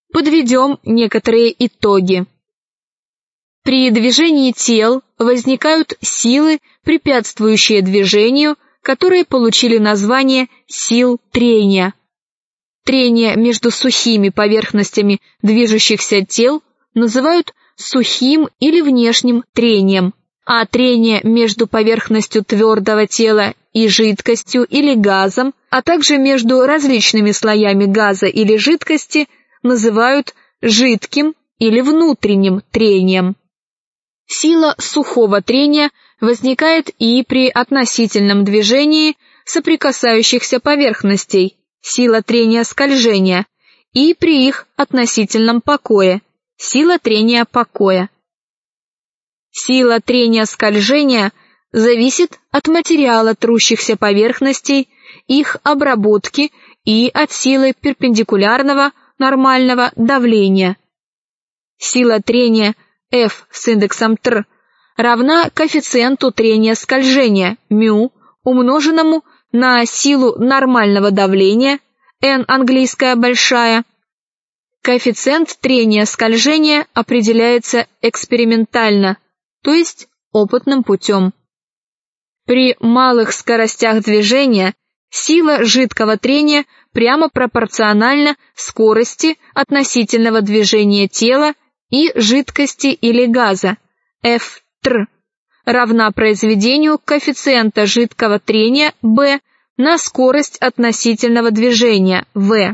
Подведем некоторые итоги. При движении тел возникают силы, препятствующие движению, которые получили название сил трения. Трение между сухими поверхностями движущихся тел называют сухим или внешним трением, а трение между поверхностью твердого тела и жидкостью или газом, а также между различными слоями газа или жидкости называют жидким или внутренним трением. Сила сухого трения возникает и при относительном движении соприкасающихся поверхностей, сила трения скольжения, и при их относительном покое, сила трения покоя. Сила трения скольжения зависит от материала трущихся поверхностей, их обработки и от силы перпендикулярного нормального давления. Сила трения F с индексом TR равна коэффициенту трения скольжения μ, умноженному на силу нормального давления, N английская большая. Коэффициент трения скольжения определяется экспериментально, то есть опытным путем. При малых скоростях движения сила жидкого трения прямо пропорциональна скорости относительного движения тела и жидкости или газа, F-TR, равна произведению коэффициента жидкого трения B на скорость относительного движения V.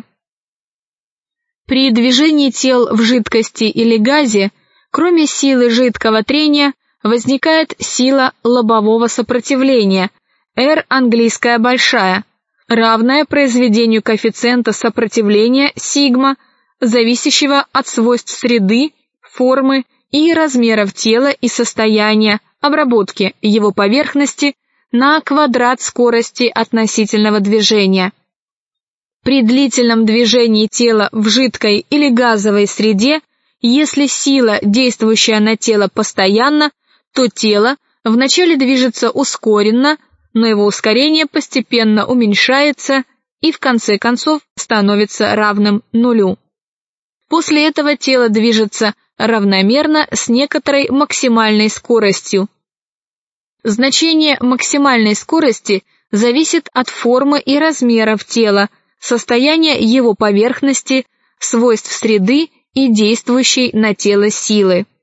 При движении тел в жидкости или газе, кроме силы жидкого трения, возникает сила лобового сопротивления, R английская большая, равная произведению коэффициента сопротивления сигма, зависящего от свойств среды, формы и размеров тела и состояния обработки его поверхности на квадрат скорости относительного движения. При длительном движении тела в жидкой или газовой среде, если сила, действующая на тело, постоянна, то тело вначале движется ускоренно, но его ускорение постепенно уменьшается и в конце концов становится равным нулю. После этого тело движется равномерно с некоторой максимальной скоростью. Значение максимальной скорости зависит от формы и размеров тела, состояния его поверхности, свойств среды и действующей на тело силы.